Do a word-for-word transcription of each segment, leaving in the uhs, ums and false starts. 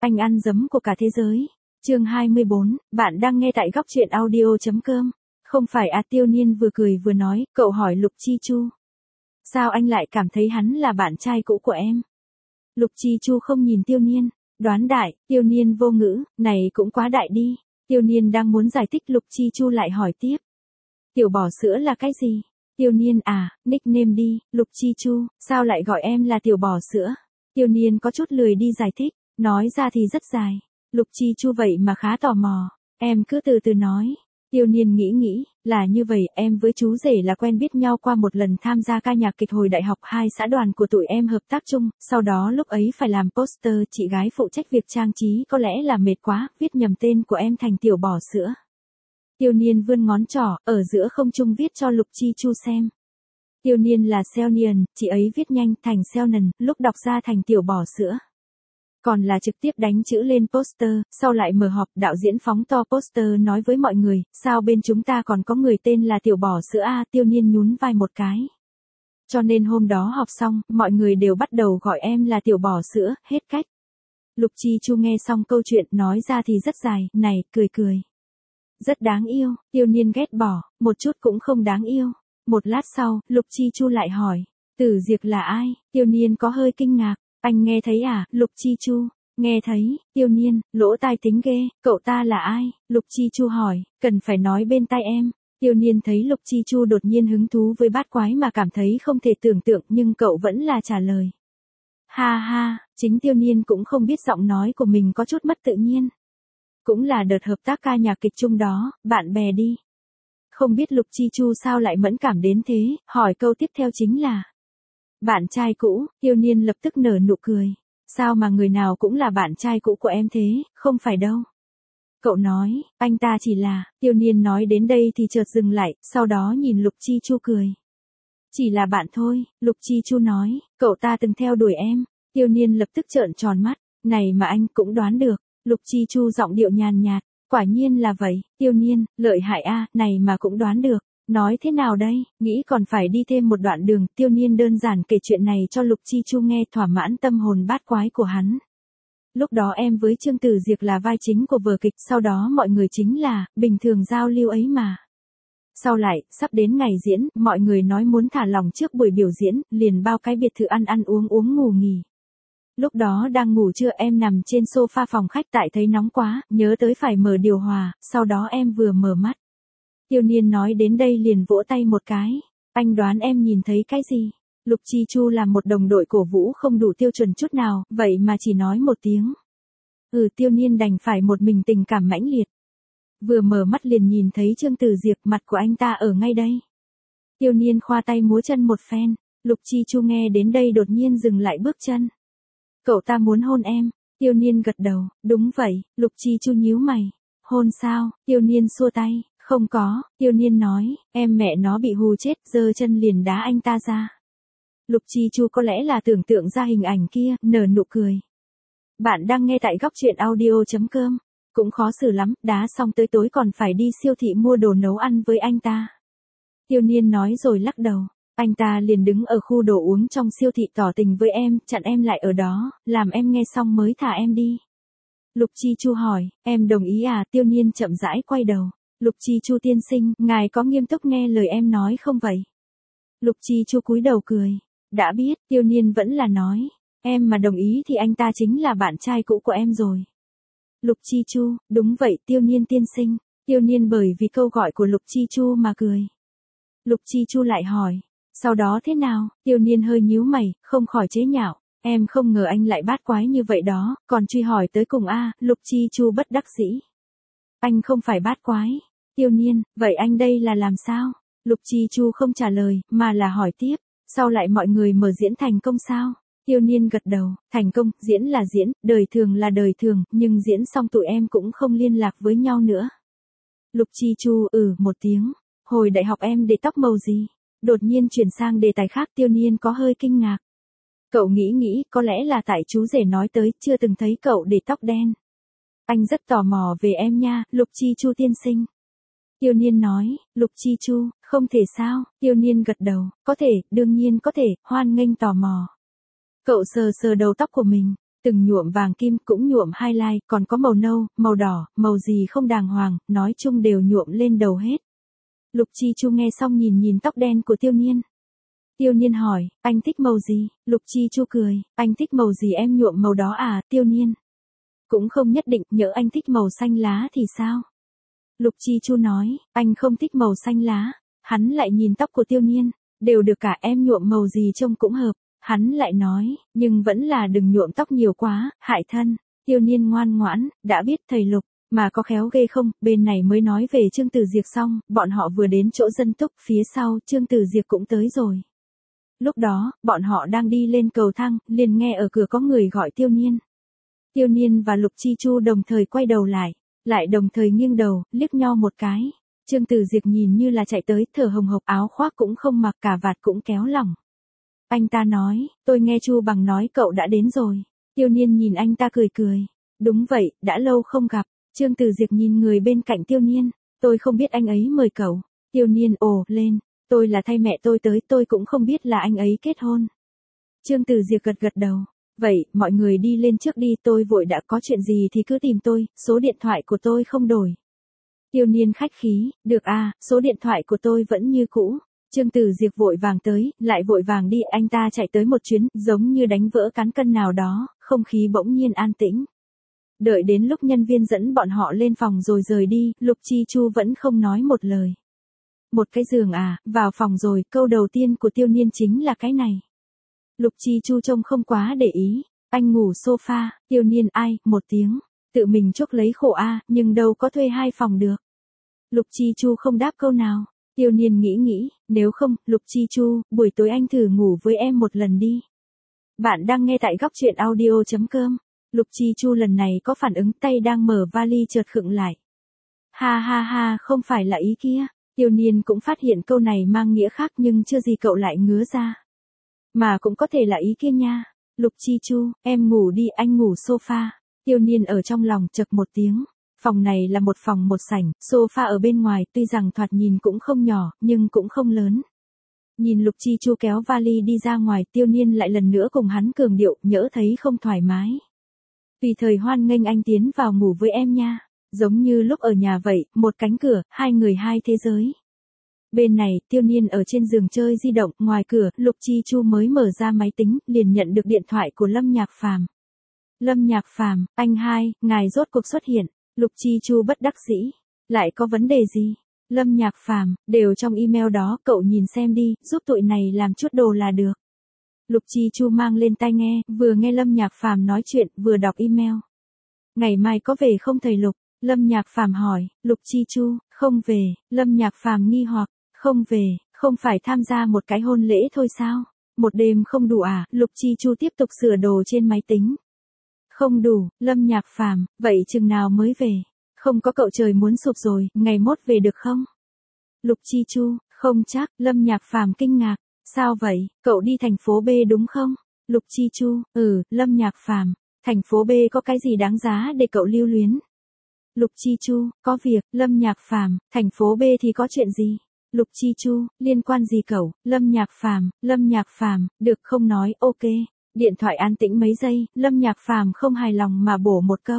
Anh ăn dấm của cả thế giới. Chương hai mươi bốn, bạn đang nghe tại góc truyện audio.com. Không phải à, Tiêu Niên vừa cười vừa nói, cậu hỏi Lục Chi Chu. Sao anh lại cảm thấy hắn là bạn trai cũ của em? Lục Chi Chu không nhìn Tiêu Niên, đoán đại. Tiêu Niên vô ngữ, này cũng quá đại đi. Tiêu Niên đang muốn giải thích, Lục Chi Chu lại hỏi tiếp. Tiểu bò sữa là cái gì? Tiêu Niên à, nickname đi. Lục Chi Chu, sao lại gọi em là tiểu bò sữa? Tiêu Niên có chút lười đi giải thích, nói ra thì rất dài. Lục Chi Chu vậy mà khá tò mò, em cứ từ từ nói. Tiêu Niên nghĩ nghĩ, là như vậy, em với chú rể là quen biết nhau qua một lần tham gia ca nhạc kịch hồi đại học, hai xã đoàn của tụi em hợp tác chung, sau đó lúc ấy phải làm poster, chị gái phụ trách việc trang trí, có lẽ là mệt quá, viết nhầm tên của em thành tiểu bò sữa. Tiêu Niên vươn ngón trỏ, ở giữa không trung viết cho Lục Chi Chu xem. Tiêu Niên là Selnian, chị ấy viết nhanh thành Selnan, lúc đọc ra thành tiểu bò sữa. Còn là trực tiếp đánh chữ lên poster, sau lại mở họp, đạo diễn phóng to poster nói với mọi người, sao bên chúng ta còn có người tên là tiểu bò sữa a? Tiêu Niên nhún vai một cái. Cho nên hôm đó họp xong, mọi người đều bắt đầu gọi em là tiểu bò sữa, hết cách. Lục Chi Chu nghe xong câu chuyện nói ra thì rất dài, này, cười cười. Rất đáng yêu. Tiêu Niên ghét bỏ, một chút cũng không đáng yêu. Một lát sau, Lục Chi Chu lại hỏi, Tử Diệp là ai? Tiêu Niên có hơi kinh ngạc. Anh nghe thấy à? Lục Chi Chu, nghe thấy. Tiêu Niên, lỗ tai tính ghê, cậu ta là ai? Lục Chi Chu hỏi, cần phải nói bên tai em. Tiêu Niên thấy Lục Chi Chu đột nhiên hứng thú với bát quái mà cảm thấy không thể tưởng tượng, nhưng cậu vẫn là trả lời. Ha ha, chính Tiêu Niên cũng không biết giọng nói của mình có chút mất tự nhiên. Cũng là đợt hợp tác ca nhạc kịch chung đó, bạn bè đi. Không biết Lục Chi Chu sao lại mẫn cảm đến thế, hỏi câu tiếp theo chính là. Bạn trai cũ? Tiêu Niên lập tức nở nụ cười. Sao mà người nào cũng là bạn trai cũ của em thế, không phải đâu. Cậu nói, anh ta chỉ là, Tiêu Niên nói đến đây thì chợt dừng lại, sau đó nhìn Lục Chi Chu cười. Chỉ là bạn thôi, Lục Chi Chu nói, cậu ta từng theo đuổi em. Tiêu Niên lập tức trợn tròn mắt, này mà anh cũng đoán được. Lục Chi Chu giọng điệu nhàn nhạt, quả nhiên là vậy. Tiêu Niên, lợi hại a, này mà cũng đoán được. Nói thế nào đây, nghĩ còn phải đi thêm một đoạn đường. Tiêu Niên đơn giản kể chuyện này cho Lục Chi Chu nghe, thỏa mãn tâm hồn bát quái của hắn. Lúc đó em với Trương Tử Diệp là vai chính của vở kịch, sau đó mọi người chính là, bình thường giao lưu ấy mà. Sau lại, sắp đến ngày diễn, mọi người nói muốn thả lỏng trước buổi biểu diễn, liền bao cái biệt thự ăn ăn uống uống ngủ nghỉ. Lúc đó đang ngủ trưa, em nằm trên sofa phòng khách, tại thấy nóng quá, nhớ tới phải mở điều hòa, sau đó em vừa mở mắt. Tiêu Niên nói đến đây liền vỗ tay một cái. Anh đoán em nhìn thấy cái gì? Lục Chi Chu là một đồng đội cổ vũ không đủ tiêu chuẩn chút nào, vậy mà chỉ nói một tiếng. Ừ, Tiêu Niên đành phải một mình tình cảm mãnh liệt. Vừa mở mắt liền nhìn thấy Trương Tử Diệp, mặt của anh ta ở ngay đây. Tiêu Niên khoa tay múa chân một phen. Lục Chi Chu nghe đến đây đột nhiên dừng lại bước chân. Cậu ta muốn hôn em. Tiêu Niên gật đầu, đúng vậy. Lục Chi Chu nhíu mày. Hôn sao? Tiêu Niên xua tay. Không có. Tiêu Niên nói, em mẹ nó bị hù chết, giơ chân liền đá anh ta ra. Lục Chi Chu có lẽ là tưởng tượng ra hình ảnh kia, nở nụ cười. Bạn đang nghe tại góc truyện audio.com. Cũng khó xử lắm, đá xong tới tối còn phải đi siêu thị mua đồ nấu ăn với anh ta. Tiêu Niên nói rồi lắc đầu. Anh ta liền đứng ở khu đồ uống trong siêu thị tỏ tình với em, chặn em lại ở đó, làm em nghe xong mới thả em đi. Lục Chi Chu hỏi, em đồng ý à? Tiêu Niên chậm rãi quay đầu. Lục Chi Chu tiên sinh, ngài có nghiêm túc nghe lời em nói không vậy? Lục Chi Chu cúi đầu cười. Đã biết. Tiêu Niên vẫn là nói, em mà đồng ý thì anh ta chính là bạn trai cũ của em rồi. Lục Chi Chu, đúng vậy Tiêu Niên tiên sinh. Tiêu Niên bởi vì câu gọi của Lục Chi Chu mà cười. Lục Chi Chu lại hỏi, sau đó thế nào? Tiêu Niên hơi nhíu mày, không khỏi chế nhạo. Em không ngờ anh lại bát quái như vậy đó, còn truy hỏi tới cùng a. Lục Chi Chu bất đắc dĩ. Anh không phải bát quái. Tiêu Niên, vậy anh đây là làm sao? Lục Chi Chu không trả lời, mà là hỏi tiếp. Sau lại mọi người mở diễn thành công sao? Tiêu Niên gật đầu, thành công, diễn là diễn, đời thường là đời thường, nhưng diễn xong tụi em cũng không liên lạc với nhau nữa. Lục Chi Chu, ừ, một tiếng. Hồi đại học em để tóc màu gì? Đột nhiên chuyển sang đề tài khác. Tiêu Niên có hơi kinh ngạc. Cậu nghĩ nghĩ, có lẽ là tại chú rể nói tới, chưa từng thấy cậu để tóc đen. Anh rất tò mò về em nha, Lục Chi Chu tiên sinh. Tiêu Niên nói, Lục Chi Chu, không thể sao? Tiêu Niên gật đầu, có thể, đương nhiên có thể, hoan nghênh tò mò. Cậu sờ sờ đầu tóc của mình. Từng nhuộm vàng kim cũng nhuộm highlight, còn có màu nâu, màu đỏ, màu gì không đàng hoàng, nói chung đều nhuộm lên đầu hết. Lục Chi Chu nghe xong nhìn nhìn tóc đen của Tiêu Niên. Tiêu Niên hỏi, anh thích màu gì? Lục Chi Chu cười, anh thích màu gì em nhuộm màu đó à, Tiêu Niên. Cũng không nhất định, nhỡ anh thích màu xanh lá thì sao? Lục Chi Chu nói, anh không thích màu xanh lá. Hắn lại nhìn tóc của Tiêu Niên, đều được cả, em nhuộm màu gì trông cũng hợp. Hắn lại nói, nhưng vẫn là đừng nhuộm tóc nhiều quá, hại thân. Tiêu Niên ngoan ngoãn, đã biết thầy Lục, mà có khéo ghê không, bên này mới nói về Trương Tử Diệp xong, bọn họ vừa đến chỗ dân túc, phía sau, Trương Tử Diệp cũng tới rồi. Lúc đó, bọn họ đang đi lên cầu thang, liền nghe ở cửa có người gọi Tiêu Niên. Tiêu Niên và Lục Chi Chu đồng thời quay đầu lại, lại đồng thời nghiêng đầu, liếc nhau một cái. Trương Tử Diệp nhìn như là chạy tới, thở hồng hộc, áo khoác cũng không mặc, cả vạt cũng kéo lỏng. Anh ta nói, tôi nghe Chu Bằng nói cậu đã đến rồi. Tiêu Niên nhìn anh ta cười cười. Đúng vậy, đã lâu không gặp. Trương Tử Diệp nhìn người bên cạnh Tiêu Niên, tôi không biết anh ấy mời cậu. Tiêu Niên ồ lên, tôi là thay mẹ tôi tới, tôi cũng không biết là anh ấy kết hôn. Trương Tử Diệp gật gật đầu. Vậy, mọi người đi lên trước đi, tôi vội đã, có chuyện gì thì cứ tìm tôi, số điện thoại của tôi không đổi. Tiêu Niên khách khí, được à, số điện thoại của tôi vẫn như cũ. Trương Tử Diệp vội vàng tới, lại vội vàng đi, anh ta chạy tới một chuyến, giống như đánh vỡ cán cân nào đó, không khí bỗng nhiên an tĩnh. Đợi đến lúc nhân viên dẫn bọn họ lên phòng rồi rời đi, Lục Chi Chu vẫn không nói một lời. Một cái giường à, vào phòng rồi, câu đầu tiên của Tiêu Niên chính là cái này. Lục Chi Chu trông không quá để ý, anh ngủ sofa, Tiêu Niên ai, một tiếng, tự mình chuốc lấy khổ a, nhưng đâu có thuê hai phòng được. Lục Chi Chu không đáp câu nào. Tiêu Niên nghĩ nghĩ, nếu không, Lục Chi Chu, buổi tối anh thử ngủ với em một lần đi. Bạn đang nghe tại góc truyện audio chấm com. Lục Chi Chu lần này có phản ứng, tay đang mở vali chợt khựng lại. Ha ha ha, không phải là ý kia. Tiêu Niên cũng phát hiện câu này mang nghĩa khác nhưng chưa gì cậu lại ngứa ra. Mà cũng có thể là ý kia nha. Lục Chi Chu, em ngủ đi, anh ngủ sofa. Tiêu Niên ở trong lòng chậc một tiếng. Phòng này là một phòng một sảnh, sofa ở bên ngoài, tuy rằng thoạt nhìn cũng không nhỏ, nhưng cũng không lớn. Nhìn Lục Chi Chu kéo vali đi ra ngoài, Tiêu Niên lại lần nữa cùng hắn cường điệu, nhỡ thấy không thoải mái. Tùy thời hoan nghênh anh tiến vào ngủ với em nha. Giống như lúc ở nhà vậy, một cánh cửa, hai người hai thế giới. Bên này, Tiêu Niên ở trên giường chơi di động, ngoài cửa, Lục Chi Chu mới mở ra máy tính, liền nhận được điện thoại của Lâm Nhạc Phàm. Lâm Nhạc Phàm, anh hai, ngài rốt cuộc xuất hiện. Lục Chi Chu bất đắc dĩ. Lại có vấn đề gì? Lâm Nhạc Phàm, đều trong email đó, cậu nhìn xem đi, giúp tụi này làm chút đồ là được. Lục Chi Chu mang lên tai nghe, vừa nghe Lâm Nhạc Phàm nói chuyện, vừa đọc email. Ngày mai có về không thầy Lục? Lâm Nhạc Phàm hỏi. Lục Chi Chu, không về. Lâm Nhạc Phàm nghi hoặc, không về, không phải tham gia một cái hôn lễ thôi sao? Một đêm không đủ à? Lục Chi Chu tiếp tục sửa đồ trên máy tính. Không đủ, Lâm Nhạc Phàm, vậy chừng nào mới về? Không có cậu trời muốn sụp rồi, ngày mốt về được không? Lục Chi Chu, không chắc, Lâm Nhạc Phàm kinh ngạc, sao vậy, cậu đi thành phố B đúng không? Lục Chi Chu, ừ, Lâm Nhạc Phàm, thành phố B có cái gì đáng giá để cậu lưu luyến? Lục Chi Chu, có việc, Lâm Nhạc Phàm, thành phố B thì có chuyện gì? Lục Chi Chu, liên quan gì cậu? Lâm Nhạc Phàm, Lâm Nhạc Phàm, được không nói, ok. Điện thoại an tĩnh mấy giây, Lâm Nhạc Phàm không hài lòng mà bổ một câu.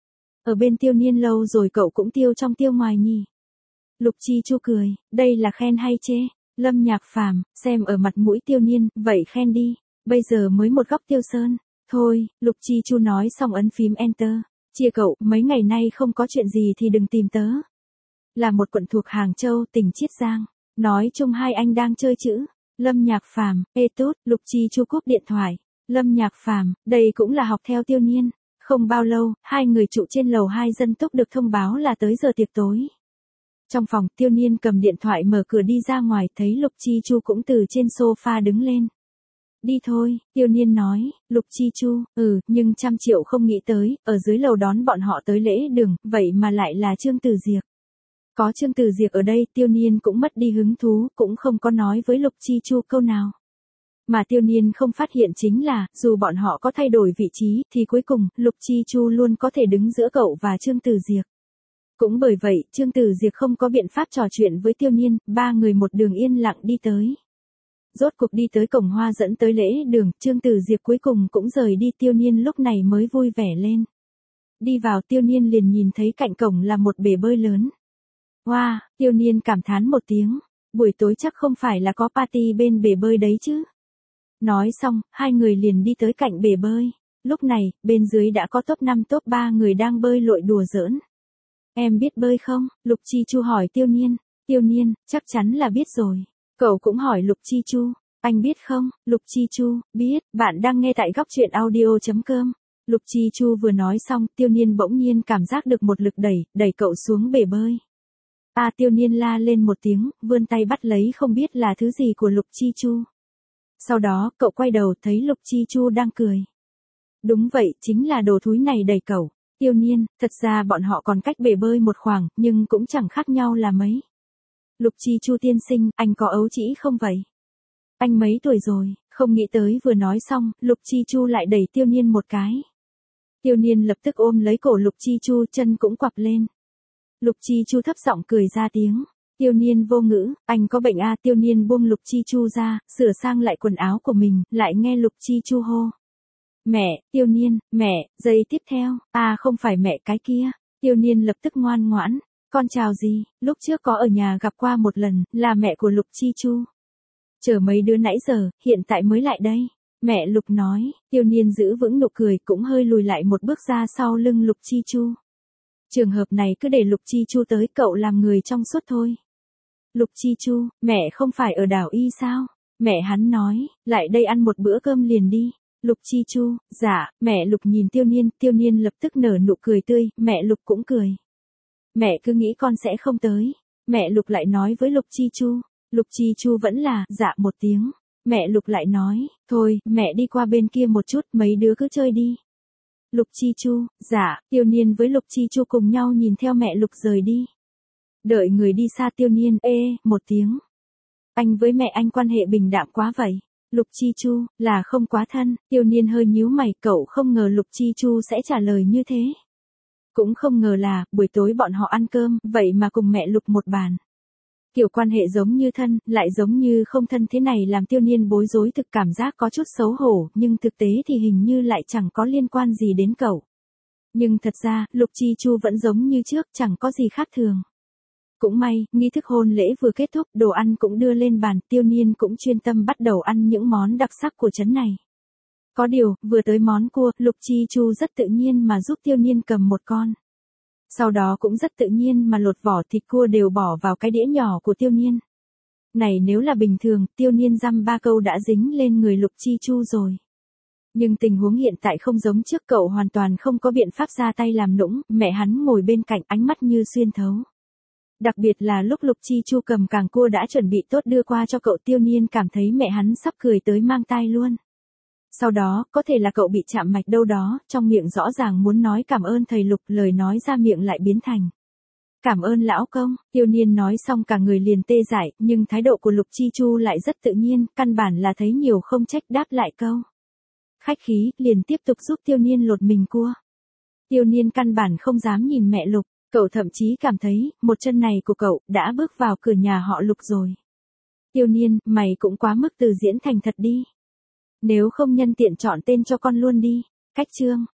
Ở bên Tiêu Niên lâu rồi cậu cũng tiêu trong tiêu ngoài nhỉ? Lục Chi Chu cười, đây là khen hay chê? Lâm Nhạc Phàm, xem ở mặt mũi Tiêu Niên, vậy khen đi, bây giờ mới một góc Tiêu Sơn. Thôi, Lục Chi Chu nói xong ấn phím Enter. Chia cậu, mấy ngày nay không có chuyện gì thì đừng tìm tớ. Là một quận thuộc Hàng Châu, tỉnh Chiết Giang. Nói chung hai anh đang chơi chữ. Lâm Nhạc Phàm, ê tốt, Lục Chi Chu cúp điện thoại. Lâm Nhạc Phàm, đây cũng là học theo Tiêu Niên. Không bao lâu, hai người trụ trên lầu hai dân túc được thông báo là tới giờ tiệc tối. Trong phòng, Tiêu Niên cầm điện thoại mở cửa đi ra ngoài, thấy Lục Chi Chu cũng từ trên sofa đứng lên. Đi thôi, Tiêu Niên nói. Lục Chi Chu, ừ, nhưng trăm triệu không nghĩ tới, ở dưới lầu đón bọn họ tới lễ đường, vậy mà lại là Trương Tử Diệp. Có Trương Tử Diệp ở đây, Tiêu Niên cũng mất đi hứng thú, cũng không có nói với Lục Chi Chu câu nào. Mà Tiêu Niên không phát hiện chính là, dù bọn họ có thay đổi vị trí, thì cuối cùng, Lục Chi Chu luôn có thể đứng giữa cậu và Trương Tử Diệp. Cũng bởi vậy, Trương Tử Diệp không có biện pháp trò chuyện với Tiêu Niên, ba người một đường yên lặng đi tới. Rốt cuộc đi tới cổng hoa dẫn tới lễ đường, Trương Tử Diệp cuối cùng cũng rời đi, Tiêu Niên lúc này mới vui vẻ lên. Đi vào Tiêu Niên liền nhìn thấy cạnh cổng là một bể bơi lớn. Wow, Tiêu Niên cảm thán một tiếng, buổi tối chắc không phải là có party bên bể bơi đấy chứ. Nói xong, hai người liền đi tới cạnh bể bơi. Lúc này, bên dưới đã có top năm top ba người đang bơi lội đùa giỡn. Em biết bơi không? Lục Chi Chu hỏi Tiêu Niên. Tiêu Niên, chắc chắn là biết rồi. Cậu cũng hỏi Lục Chi Chu. Anh biết không? Lục Chi Chu, biết, bạn đang nghe tại góc truyện audio.com. Lục Chi Chu vừa nói xong, Tiêu Niên bỗng nhiên cảm giác được một lực đẩy, đẩy cậu xuống bể bơi. À, Tiêu Niên la lên một tiếng, vươn tay bắt lấy không biết là thứ gì của Lục Chi Chu. Sau đó, cậu quay đầu thấy Lục Chi Chu đang cười. Đúng vậy, chính là đồ thúi này đẩy cậu. Tiêu Niên, thật ra bọn họ còn cách bể bơi một khoảng, nhưng cũng chẳng khác nhau là mấy. Lục Chi Chu tiên sinh, anh có ấu trĩ không vậy? Anh mấy tuổi rồi? Không nghĩ tới vừa nói xong, Lục Chi Chu lại đẩy Tiêu Niên một cái. Tiêu Niên lập tức ôm lấy cổ Lục Chi Chu, chân cũng quặp lên. Lục Chi Chu thấp giọng cười ra tiếng. Tiêu Niên vô ngữ, anh có bệnh à? Tiêu Niên buông Lục Chi Chu ra, sửa sang lại quần áo của mình, lại nghe Lục Chi Chu hô. Mẹ, Tiêu Niên, mẹ, giây tiếp theo, à không phải mẹ cái kia. Tiêu Niên lập tức ngoan ngoãn. Con chào gì, lúc trước có ở nhà gặp qua một lần, là mẹ của Lục Chi Chu. Chờ mấy đứa nãy giờ, hiện tại mới lại đây. Mẹ Lục nói, Tiêu Niên giữ vững nụ cười cũng hơi lùi lại một bước ra sau lưng Lục Chi Chu. Trường hợp này cứ để Lục Chi Chu tới, cậu làm người trong suốt thôi. Lục Chi Chu, mẹ không phải ở đảo Y sao? Mẹ hắn nói, lại đây ăn một bữa cơm liền đi. Lục Chi Chu, dạ, mẹ Lục nhìn Tiêu Niên, Tiêu Niên lập tức nở nụ cười tươi, mẹ Lục cũng cười. Mẹ cứ nghĩ con sẽ không tới. Mẹ Lục lại nói với Lục Chi Chu. Lục Chi Chu vẫn là, dạ một tiếng. Mẹ Lục lại nói, thôi, mẹ đi qua bên kia một chút, mấy đứa cứ chơi đi. Lục Chi Chu, dạ, Tiêu Niên với Lục Chi Chu cùng nhau nhìn theo mẹ Lục rời đi. Đợi người đi xa, Tiêu Niên, ê, một tiếng. Anh với mẹ anh quan hệ bình đạm quá vậy. Lục Chi Chu, là không quá thân. Tiêu Niên hơi nhíu mày, cậu không ngờ Lục Chi Chu sẽ trả lời như thế. Cũng không ngờ là, buổi tối bọn họ ăn cơm, vậy mà cùng mẹ Lục một bàn. Kiểu quan hệ giống như thân, lại giống như không thân thế này làm Tiêu Niên bối rối, thực cảm giác có chút xấu hổ, nhưng thực tế thì hình như lại chẳng có liên quan gì đến cậu. Nhưng thật ra, Lục Chi Chu vẫn giống như trước, chẳng có gì khác thường. Cũng may, nghi thức hôn lễ vừa kết thúc, đồ ăn cũng đưa lên bàn, Tiêu Niên cũng chuyên tâm bắt đầu ăn những món đặc sắc của trấn này. Có điều, vừa tới món cua, Lục Chi Chu rất tự nhiên mà giúp Tiêu Niên cầm một con. Sau đó cũng rất tự nhiên mà lột vỏ thịt cua đều bỏ vào cái đĩa nhỏ của Tiêu Niên. Này nếu là bình thường, Tiêu Niên dăm ba câu đã dính lên người Lục Chi Chu rồi. Nhưng tình huống hiện tại không giống trước, cậu hoàn toàn không có biện pháp ra tay làm nũng, mẹ hắn ngồi bên cạnh ánh mắt như xuyên thấu. Đặc biệt là lúc Lục Chi Chu cầm càng cua đã chuẩn bị tốt đưa qua cho cậu, Tiêu Niên cảm thấy mẹ hắn sắp cười tới mang tai luôn. Sau đó, có thể là cậu bị chạm mạch đâu đó, trong miệng rõ ràng muốn nói cảm ơn thầy Lục, lời nói ra miệng lại biến thành. Cảm ơn lão công. Tiêu Niên nói xong cả người liền tê dại, nhưng thái độ của Lục Chi Chu lại rất tự nhiên, căn bản là thấy nhiều không trách, đáp lại câu. Khách khí, liền tiếp tục giúp Tiêu Niên lột mình cua. Tiêu Niên căn bản không dám nhìn mẹ Lục, cậu thậm chí cảm thấy, một chân này của cậu, đã bước vào cửa nhà họ Lục rồi. Tiêu Niên, mày cũng quá mức từ diễn thành thật đi. Nếu không nhân tiện chọn tên cho con luôn đi. Cách chương.